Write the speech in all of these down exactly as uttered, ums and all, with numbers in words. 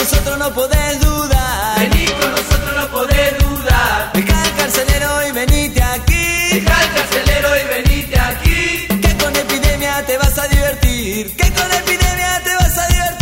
nosotros no podés dudar. Vení con nosotros, no podés dudar. Deja el carcelero y venite aquí. Deja el carcelero y venite aquí. Que con epidemia te vas a divertir. Que con epidemia te vas a divertir.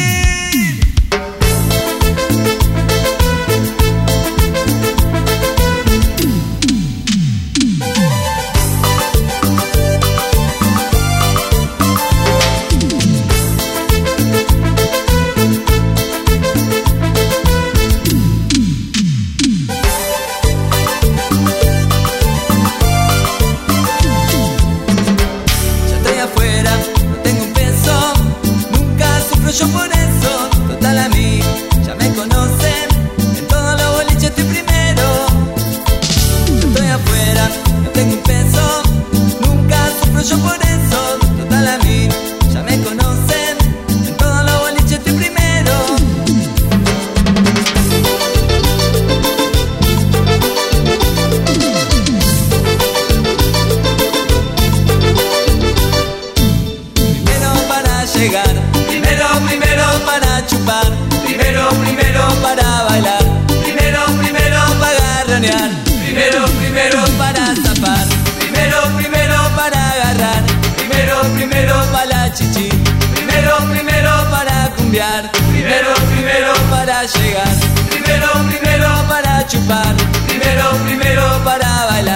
Yo por eso, total a mí, ya me conocen, en todos los boliches estoy primero. Yo estoy afuera, no tengo un peso, nunca sufro yo por eso, total a mí, ya me conocen, en todos los boliches estoy primero. Primero para llegar, Primero, primero, para chupar, primero, primero, para bailar, primero, primero, para garronear, primero, primero, para zafar, primero, primero, para agarrar, primero, primero, para chichi, primero, primero, para cumbiar, primero, primero, para llegar, primero, primero, para chupar, primero, primero, para bailar.